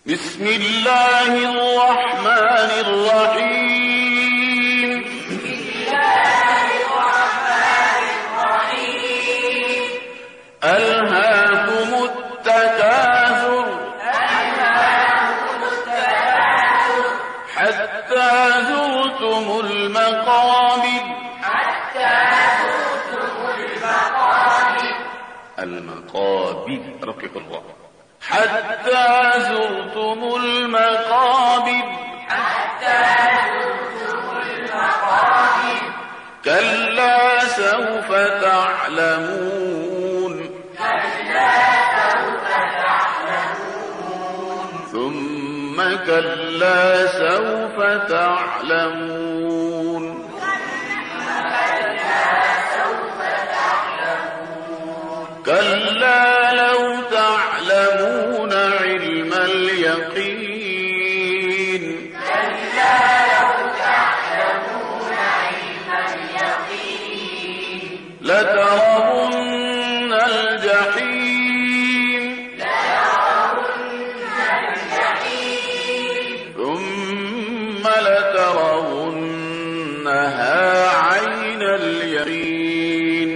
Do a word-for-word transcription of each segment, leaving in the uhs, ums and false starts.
بسم الله الرحمن الرحيم. بسم الله الرحمن الرحيم. ألهاكم التكاثر ألهاكم التكاثر حتى زرتم المقابر حتى زرتم المقابر المقابر رقق الله حتى زرتم المقابر حتى زرتم المقابر كلا سوف تعلمون كلا سوف تعلمون ثم كلا سوف تعلمون كلا لو تعلمون علم اليقين كلا لو تعلمون علم اليقين لترون الجحيم لترون الجحيم ثم لترونها عين اليقين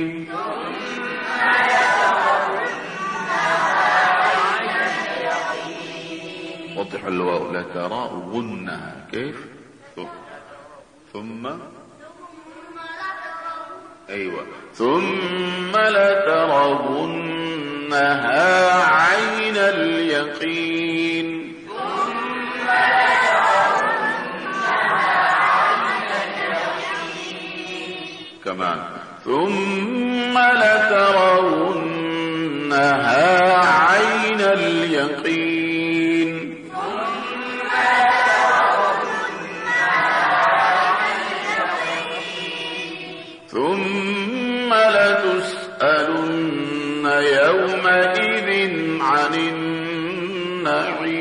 وضح الواو لترونها كيف ثم ايوه ثم لترونها عين اليقين كمان ثم لترونها عين اليقين ثم لتسألن يومئذ عن النعيم